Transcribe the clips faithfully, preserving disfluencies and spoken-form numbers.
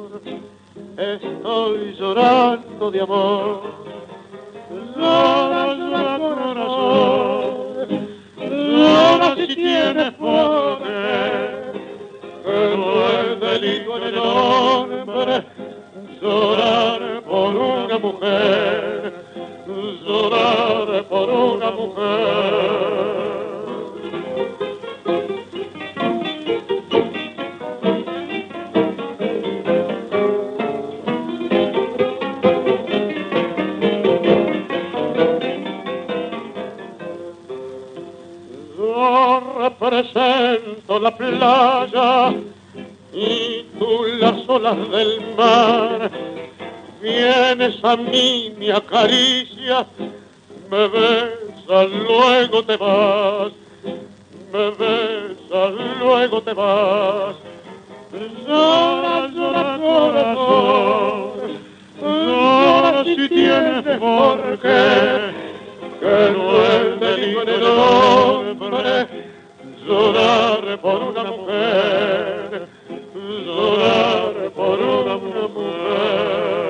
estoy llorando de amor. Llora, llora corazón, llora si tienes por qué, que no es delito en el hombre llorar por una mujer, llorar por una mujer. Represento la playa y tú las olas del mar. Vienes a mí, me acaricias, me besas, luego te vas. Me besas, luego te vas. Llora, llora corazón, llora si tienes por qué, que no es delito en el hombre llorar por una mujer, llorar por una mujer.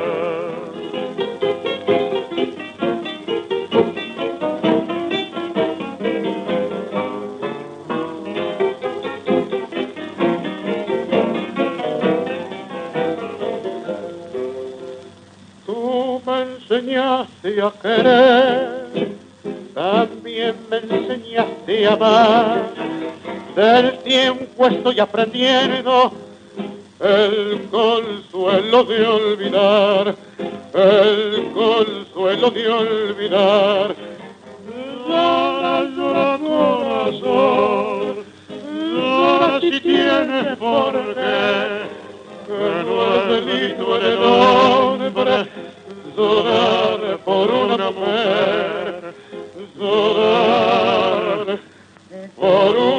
Tú me enseñaste a querer, también me enseñaste a amar. Del tiempo estoy aprendiendo el consuelo de olvidar, el consuelo de olvidar. Llora, llora corazón, llora si tienes por qué, que no es delito en el hombre llorar por una mujer, llorar por una